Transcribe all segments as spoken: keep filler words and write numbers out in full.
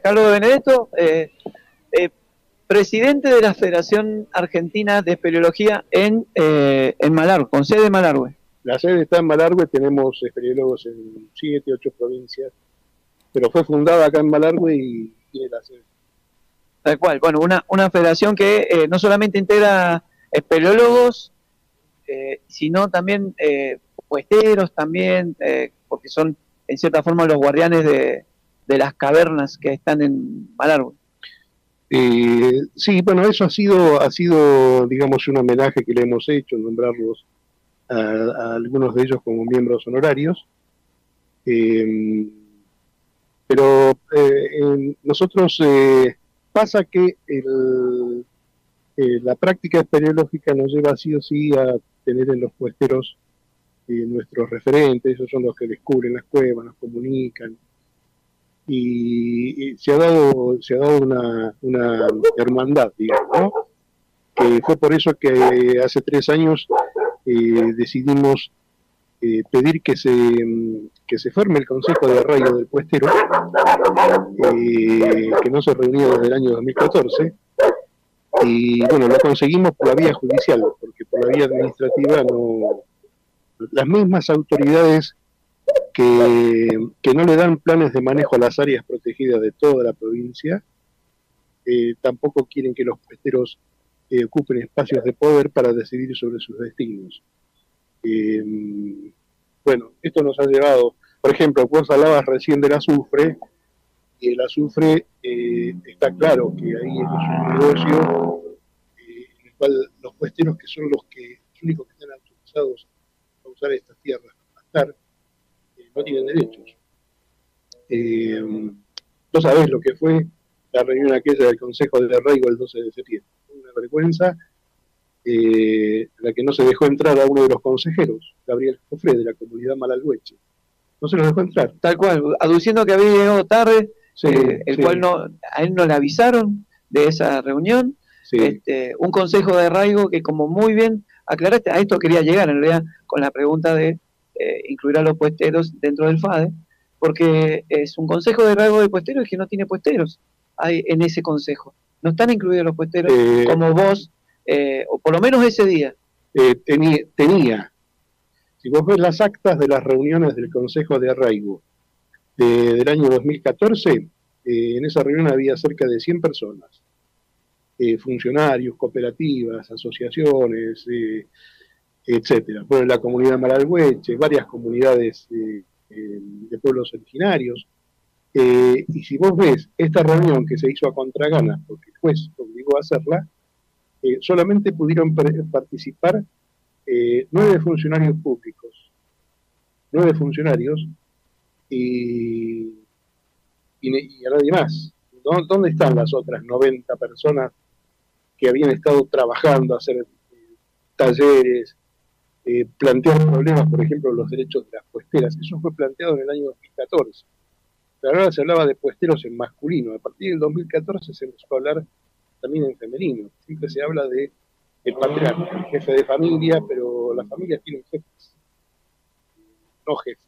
Carlos Benedetto, eh, eh, presidente de la Federación Argentina de Espeleología en, eh, en Malargüe, con sede en Malargüe. La sede está en Malargüe, tenemos espeleólogos en siete, ocho provincias, pero fue fundada acá en Malargüe y tiene la sede. Tal cual, bueno, una, una federación que eh, no solamente integra espeleólogos, eh, sino también eh, puesteros también, eh, porque son en cierta forma los guardianes de, de las cavernas que están en Malargüe. Eh, sí, bueno, eso ha sido, ha sido, digamos, un homenaje que le hemos hecho, nombrarlos a, a algunos de ellos como miembros honorarios. Eh, pero eh, nosotros eh, pasa que el, eh, la práctica espeleológica nos lleva sí o sí a tener en los puesteros eh, nuestros referentes, ellos son los que descubren las cuevas, nos comunican. Y, y se ha dado, se ha dado una, una hermandad, digamos, ¿no? Que fue por eso que hace tres años eh, decidimos eh, pedir que se, que se forme el Consejo de Arraigo del Puestero, eh, que no se reunía desde el año dos mil catorce, y bueno, lo conseguimos por la vía judicial, porque por la vía administrativa no, las mismas autoridades que, que no le dan planes de manejo a las áreas protegidas de toda la provincia, eh, tampoco quieren que los puesteros eh, ocupen espacios de poder para decidir sobre sus destinos. Eh, bueno, esto nos ha llevado, por ejemplo, vos hablabas recién del azufre, y el azufre eh, está claro que ahí es un negocio eh, en el cual los puesteros, que son los que los únicos que están autorizados a usar estas tierras, a estar, eh, no tienen derechos. Eh, no sabés lo que fue la reunión aquella del Consejo de Arraigo el doce de septiembre. Una vergüenza, eh, la que no se dejó entrar a uno de los consejeros, Gabriel Jofré, de la comunidad malalhueche. No se lo dejó entrar. Tal cual, aduciendo que había llegado tarde, sí, eh, el sí. cual no, a él no le avisaron de esa reunión. Sí. Este, un consejo de arraigo que, como muy bien aclaraste, a esto quería llegar en realidad con la pregunta de eh, incluir a los puesteros dentro del FADE, porque es un consejo de arraigo de puesteros que no tiene puesteros hay en ese consejo. No están incluidos los puesteros eh, como vos, eh, o por lo menos ese día. Eh, tenía, tenía. Si vos ves las actas de las reuniones del Consejo de Arraigo de, del año dos mil catorce, eh, en esa reunión había cerca de cien personas, eh, funcionarios, cooperativas, asociaciones, eh, etcétera. Bueno, la comunidad malalhueche, varias comunidades eh, eh, de pueblos originarios. Eh, y si vos ves esta reunión que se hizo a contragana, porque el juez obligó a hacerla, eh, solamente pudieron participar Eh, nueve funcionarios públicos, nueve funcionarios y, y, y a nadie más. ¿Dónde están las otras noventa personas que habían estado trabajando, hacer eh, talleres, eh, plantear problemas, por ejemplo, los derechos de las puesteras? Eso fue planteado en el año dos mil catorce. Pero ahora se hablaba de puesteros en masculino. A partir del dos mil catorce se empezó a hablar también en femenino. Siempre se habla de el patriarca, el jefe de familia, pero las familias tienen jefes, no jefes.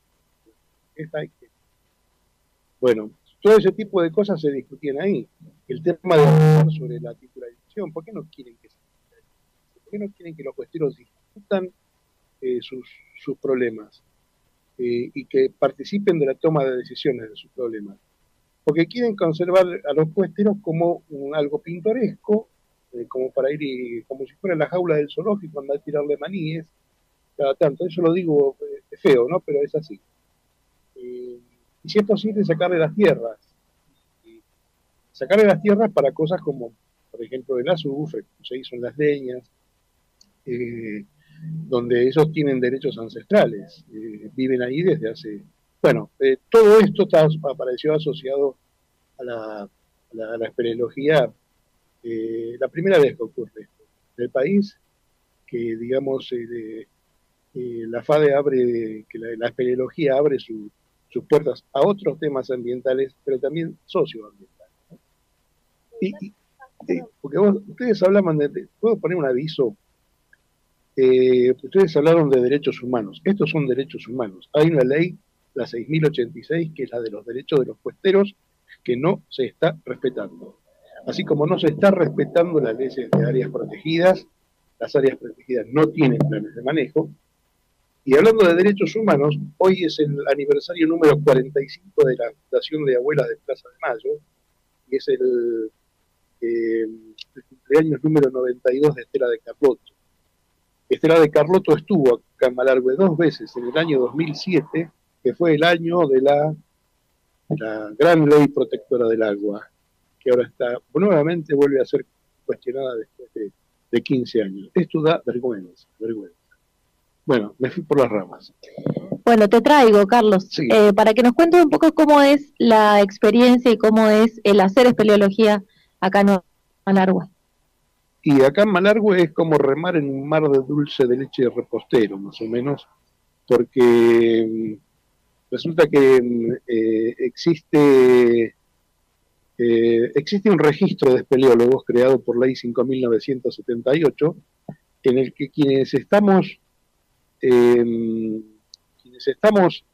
Bueno, todo ese tipo de cosas se discutían ahí. El tema de sobre la titularización, ¿por qué no quieren que se ¿Por qué no quieren que los puesteros discutan eh, sus, sus problemas eh, y que participen de la toma de decisiones de sus problemas? Porque quieren conservar a los puesteros como un, algo pintoresco, eh, como para ir, y, como si fuera la jaula del zoológico, andar a tirarle maníes, cada tanto. Eso lo digo eh, feo, ¿no? Pero es así. Eh, y si es posible, sacarle las tierras. Y sacarle las tierras para cosas como, por ejemplo, el azufre, como se hizo en las leñas, eh, donde ellos tienen derechos ancestrales, eh, viven ahí desde hace... Bueno, eh, todo esto está, apareció asociado a la, a la, a la espeleología, eh, la primera vez que ocurre esto en el país, que digamos eh, eh, la FADE abre, que la, la espeleología abre su, sus puertas a otros temas ambientales, pero también socioambientales. Y, y, eh, porque vos, ustedes hablaban de, de, ¿puedo poner un aviso? Eh, ustedes hablaron de derechos humanos. Estos son derechos humanos. Hay una ley, la seis mil ochenta y seis, que es la de los derechos de los puesteros, que no se está respetando. Así como no se está respetando las leyes de áreas protegidas, las áreas protegidas no tienen planes de manejo. Y hablando de derechos humanos, hoy es el aniversario número cuarenta y cinco de la Fundación de Abuelas de Plaza de Mayo, y es el, eh, el cumpleaños número noventa y dos de Estela de Carlotto. Estela de Carlotto estuvo acá en Malargüe dos veces, en el año dos mil siete, que fue el año de la, la gran ley protectora del agua, que ahora está nuevamente vuelve a ser cuestionada después de, de quince años. Esto da vergüenza, vergüenza. Bueno, me fui por las ramas. Bueno, te traigo, Carlos, sí. eh, para que nos cuentes un poco cómo es la experiencia y cómo es el hacer espeleología acá en Malargüe. Y acá en Malargüe es como remar en un mar de dulce de leche de repostero, más o menos, porque resulta que eh, existe eh, existe un registro de espeleólogos creado por Ley cinco mil novecientos setenta y ocho, en el que quienes estamos eh, quienes estamos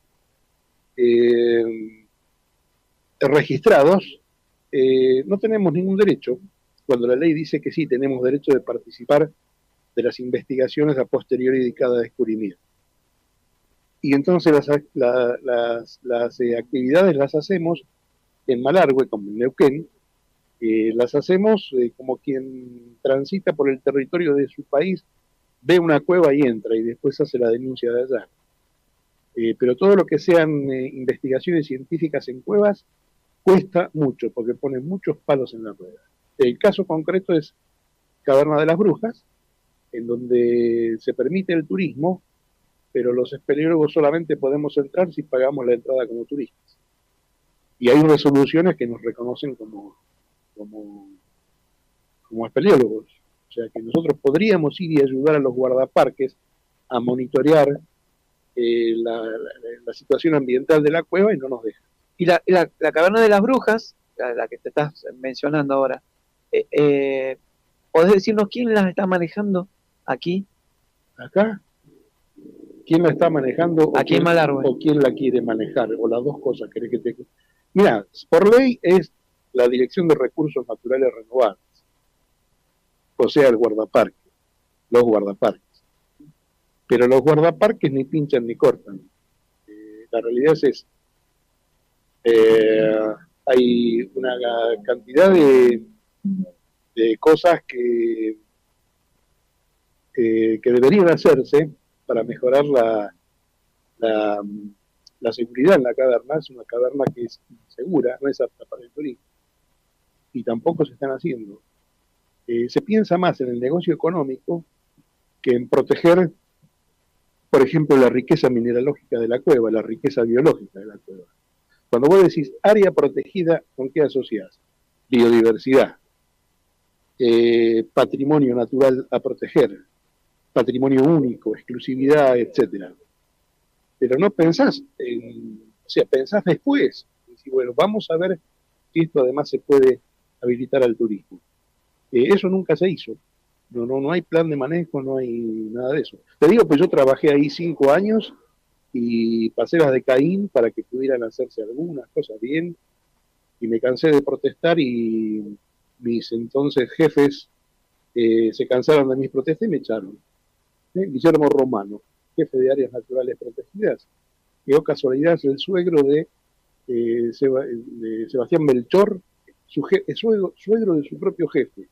eh, registrados eh, no tenemos ningún derecho, cuando la ley dice que sí tenemos derecho de participar de las investigaciones a posteriori de cada descubrimiento. Y entonces las, la, las, las eh, actividades las hacemos en Malargüe, como en Neuquén, eh, las hacemos eh, como quien transita por el territorio de su país, ve una cueva y entra, y después hace la denuncia de allá. Eh, pero todo lo que sean eh, investigaciones científicas en cuevas cuesta mucho, porque ponen muchos palos en la rueda. El caso concreto es Caverna de las Brujas, en donde se permite el turismo, pero los espeleólogos solamente podemos entrar si pagamos la entrada como turistas. Y hay resoluciones que nos reconocen como, como, como espeleólogos. O sea que nosotros podríamos ir y ayudar a los guardaparques a monitorear eh, la, la, la situación ambiental de la cueva y no nos dejan. Y la, la, la Caverna de las Brujas, la, la que te estás mencionando ahora, eh, eh, ¿podés decirnos quién las está manejando aquí? ¿Acá? ¿Quién la está manejando? Aquí en Malargüe. ¿O quién la quiere manejar? O las dos cosas. ¿Querés que te... Mira, por ley es la Dirección de Recursos Naturales Renovables. O sea, el guardaparque. Los guardaparques. Pero los guardaparques ni pinchan ni cortan. Eh, la realidad es esa. Eh, hay una cantidad de, de cosas que, eh, que deberían hacerse para mejorar la, la, la seguridad en la caverna. Es una caverna que es insegura, no es apta para el turismo, y tampoco se están haciendo. Eh, se piensa más en el negocio económico que en proteger, por ejemplo, la riqueza mineralógica de la cueva, la riqueza biológica de la cueva. Cuando vos decís área protegida, ¿con qué asociás? Biodiversidad, eh, patrimonio natural a proteger, patrimonio único, exclusividad, etcétera. Pero no pensás, en, o sea, pensás después. Decís, bueno, vamos a ver si esto además se puede habilitar al turismo. Eh, eso nunca se hizo. No, no, no hay plan de manejo, no hay nada de eso. Te digo, pues yo trabajé ahí cinco años y pasé las de Caín para que pudieran hacerse algunas cosas bien, y me cansé de protestar y mis entonces jefes eh, se cansaron de mis protestas y me echaron. ¿Eh? Guillermo Romano, jefe de áreas naturales protegidas, que o casualidad es el suegro de, eh, Seba, de Sebastián Melchor, su je, suegro, suegro de su propio jefe.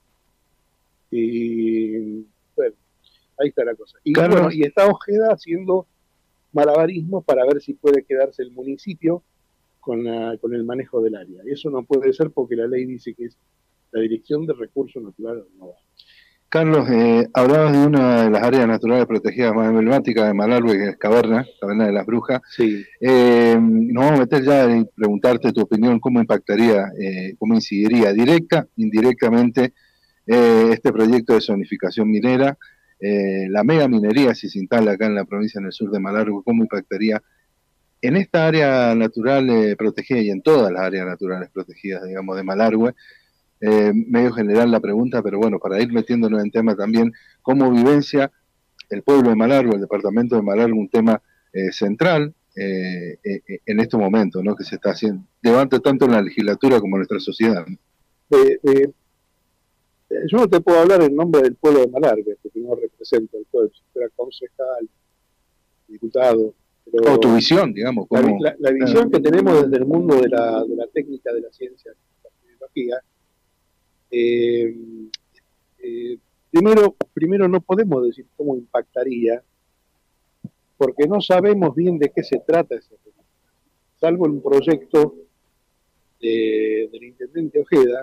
Y bueno, ahí está la cosa. Y, claro, bueno, y está Ojeda haciendo malabarismos para ver si puede quedarse el municipio con, la, con el manejo del área. Y eso no puede ser porque la ley dice que es la Dirección de Recursos Naturales Renovables. Carlos, eh, hablabas de una de las áreas naturales protegidas más emblemáticas de Malargüe, que es Caverna, Caverna de las Brujas. Sí. Eh, nos vamos a meter ya y preguntarte tu opinión, cómo impactaría, eh, cómo incidiría directa, indirectamente, eh, este proyecto de zonificación minera, eh, la mega minería, si se instala acá en la provincia en el sur de Malargüe, cómo impactaría en esta área natural eh, protegida y en todas las áreas naturales protegidas, digamos, de Malargüe. Eh, medio general la pregunta, pero bueno, para ir metiéndonos en tema también, cómo vivencia el pueblo de Malargüe, el departamento de Malargüe, un tema eh, central eh, eh, en estos momentos, ¿no? Que se está haciendo, levanta tanto en la legislatura como en nuestra sociedad, ¿no? Eh, eh, yo no te puedo hablar en nombre del pueblo de Malargüe, porque no represento al pueblo, si era concejal, diputado. Pero o tu visión, digamos. La, como, la, la visión ah. que tenemos desde el mundo de la, de la técnica, de la ciencia, de la tecnología, eh, eh, primero, primero no podemos decir cómo impactaría, porque no sabemos bien de qué se trata ese tema, salvo en un proyecto de, del intendente Ojeda,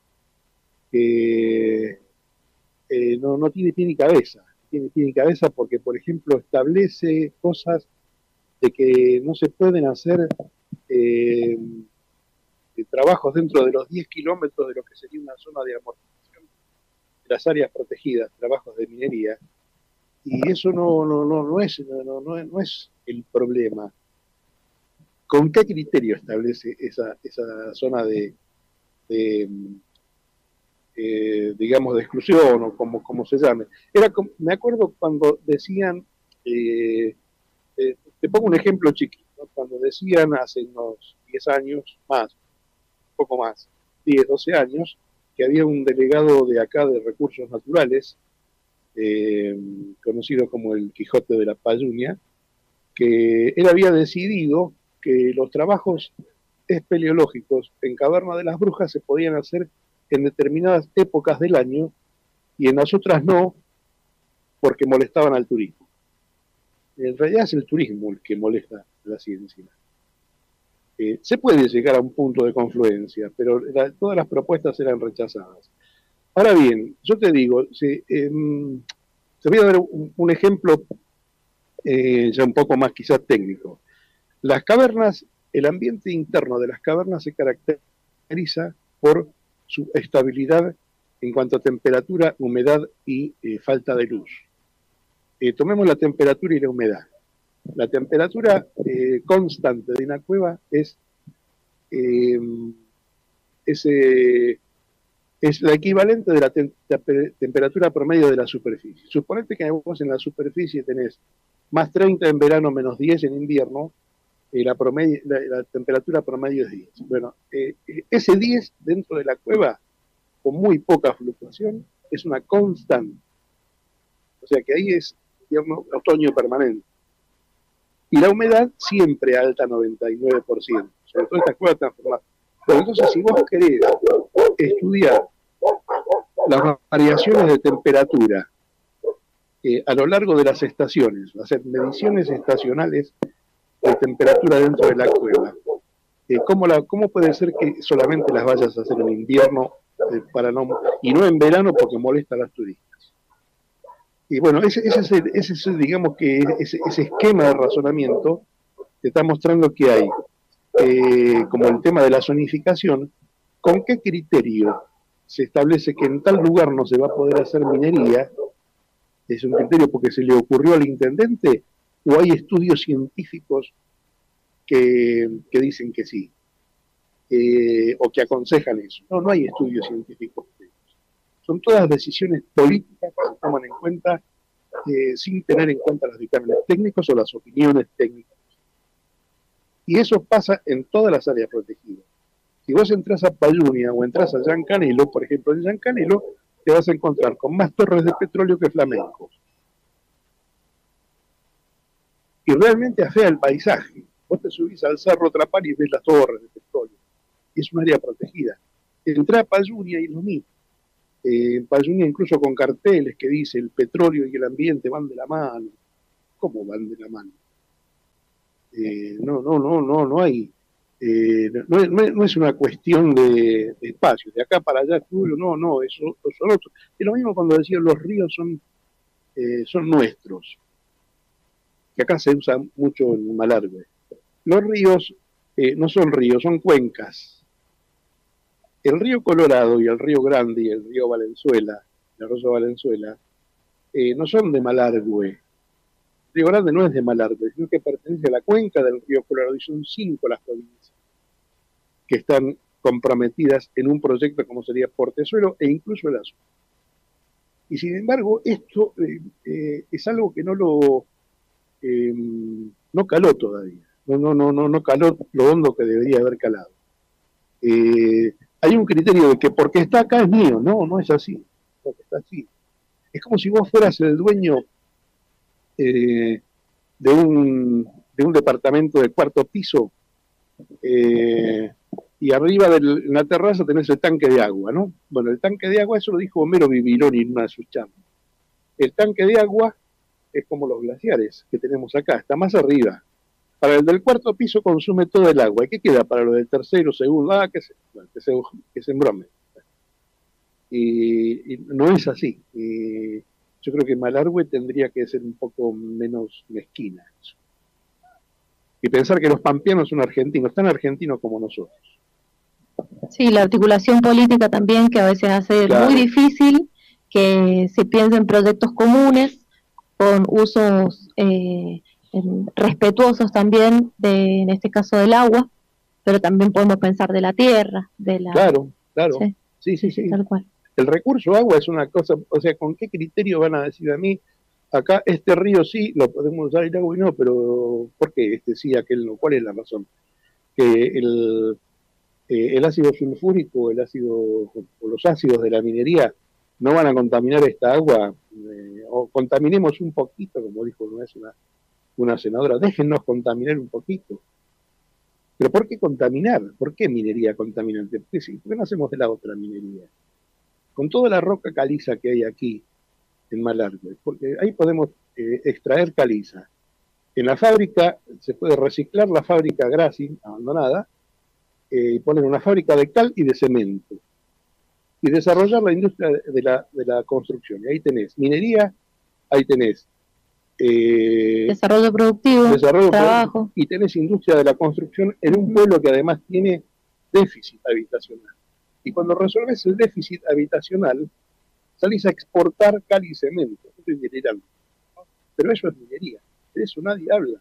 que eh, no, no tiene pie ni cabeza, tiene pie ni cabeza porque, por ejemplo, establece cosas de que no se pueden hacer eh, de trabajos dentro de los diez kilómetros de lo que sería una zona de amortización de las áreas protegidas, trabajos de minería, y eso no, no, no, no, es, no, no, no es el problema. ¿Con qué criterio establece esa, esa zona de, de eh, digamos, de exclusión, o como, como se llame? Era como, me acuerdo cuando decían, eh, eh, te pongo un ejemplo chiquito, ¿no? Cuando decían hace unos diez años, más, un poco más, diez, doce años, que había un delegado de acá de Recursos Naturales, eh, conocido como el Quijote de la Payunia, que él había decidido que los trabajos espeleológicos en Caverna de las Brujas se podían hacer en determinadas épocas del año y en las otras no, porque molestaban al turismo. En realidad es el turismo el que molesta a la ciencia. Eh, se puede llegar a un punto de confluencia, pero la, todas las propuestas eran rechazadas. Ahora bien, yo te digo, si, eh, te voy a dar un, un ejemplo eh, ya un poco más quizás técnico. Las cavernas, el ambiente interno de las cavernas se caracteriza por su estabilidad en cuanto a temperatura, humedad y eh, falta de luz. Eh, tomemos la temperatura y la humedad. La temperatura eh, constante de una cueva es, eh, es, eh, es la equivalente de la te te temperatura promedio de la superficie. Suponete que vos en la superficie tenés más treinta en verano, menos diez en invierno, eh, la, promedio, la, la temperatura promedio es diez. Bueno, eh, ese diez dentro de la cueva, con muy poca fluctuación, es una constante. O sea que ahí es, digamos, otoño permanente. Y la humedad siempre alta, noventa y nueve por ciento, sobre todo estas cuevas transformadas. Pero entonces, si vos querés estudiar las variaciones de temperatura eh, a lo largo de las estaciones, hacer mediciones estacionales de temperatura dentro de la cueva, eh, ¿cómo, la, ¿cómo puede ser que solamente las vayas a hacer en invierno eh, para no, y no en verano porque molesta a las turistas? Y bueno, ese, ese, es, el, ese es, digamos que ese, ese esquema de razonamiento te está mostrando que hay, eh, como el tema de la zonificación, ¿con qué criterio se establece que en tal lugar no se va a poder hacer minería? ¿Es un criterio porque se le ocurrió al intendente o hay estudios científicos que, que dicen que sí? Eh, o que aconsejan eso. No, no hay estudios científicos. Son todas decisiones políticas que se toman en cuenta eh, sin tener en cuenta los dictámenes técnicos o las opiniones técnicas. Y eso pasa en todas las áreas protegidas. Si vos entras a Payunia o entras a San Canelo, por ejemplo, en San Canelo te vas a encontrar con más torres de petróleo que flamencos. Y realmente afea el paisaje. Vos te subís al Cerro Trapal y ves las torres de petróleo. Y es un área protegida. Entrá a Payunia y lo mismo. Eh, en Payunia incluso con carteles que dice el petróleo y el ambiente van de la mano. ¿Cómo van de la mano? Eh, no, no, no, no, no hay. Eh, no, no, no es una cuestión de, de espacio, de acá para allá es tuyo, no, no, eso son otros. Es lo mismo cuando decían los ríos son, eh, son nuestros, que acá se usa mucho en Malargüe. Los ríos eh, no son ríos, son cuencas. El río Colorado y el río Grande y el río Valenzuela, el arroyo Valenzuela, eh, no son de Malargüe. El río Grande no es de Malargüe, sino que pertenece a la cuenca del río Colorado, y son cinco las provincias que están comprometidas en un proyecto como sería Portezuelo e incluso el Azul. Y sin embargo, esto eh, eh, es algo que no lo eh, no caló todavía. no, no, no, no, no caló lo hondo que debería haber calado. Eh, hay un criterio de que porque está acá es mío. No, no es así. Porque está así. Es como si vos fueras el dueño eh, de, un, de un departamento de cuarto piso eh, y arriba de la terraza tenés el tanque de agua, ¿no? Bueno, el tanque de agua, eso lo dijo Homero Bibiloni en una de sus charlas. El tanque de agua es como los glaciares que tenemos acá, está más arriba. Para el del cuarto piso consume todo el agua. ¿Y qué queda para los del tercero, segundo? Ah, que se, bueno, que se, que se embrome. Y, y no es así. Y yo creo que Malargüe tendría que ser un poco menos mezquina. Eso. Y pensar que los pampeanos son argentinos, tan argentinos como nosotros. Sí, la articulación política también, que a veces hace Claro. muy difícil que se piense en proyectos comunes, con usos eh, respetuosos también, de, en este caso del agua, pero también podemos pensar de la tierra, de la... Claro, claro. Sí, sí, sí, sí. Tal cual. El recurso agua es una cosa, o sea, ¿con qué criterio van a decir a mí, acá este río sí, lo podemos usar el agua y no, pero ¿por qué este sí, aquel no? ¿Cuál es la razón? Que el, eh, el ácido sulfúrico, el ácido, o los ácidos de la minería no van a contaminar esta agua, eh, o contaminemos un poquito, como dijo una vez una, una senadora, déjennos contaminar un poquito. ¿Pero por qué contaminar? ¿Por qué minería contaminante? ¿Por qué, sí? ¿Por qué no hacemos de la otra minería? Con toda la roca caliza que hay aquí en Malargüe, porque ahí podemos eh, extraer caliza. En la fábrica se puede reciclar la fábrica Grassi, abandonada, eh, y poner una fábrica de cal y de cemento, y desarrollar la industria de la, de la construcción. Y ahí tenés minería, ahí tenés eh, desarrollo productivo, desarrollo trabajo. Productivo, y tenés industria de la construcción en un pueblo que además tiene déficit habitacional. Y cuando resolves el déficit habitacional, salís a exportar cal y cemento. Pero eso es minería. De eso nadie habla.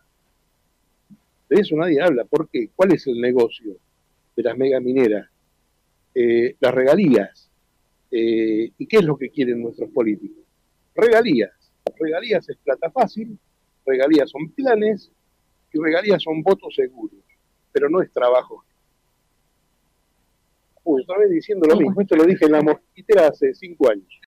De eso nadie habla. ¿Por qué? ¿Cuál es el negocio de las megamineras? Eh, las regalías. Eh, ¿Y qué es lo que quieren nuestros políticos? Regalías. Regalías es plata fácil, regalías son planes y regalías son votos seguros. Pero no es trabajo. Uy, otra vez diciendo lo mismo. Esto lo dije en La Mosquitera hace cinco años.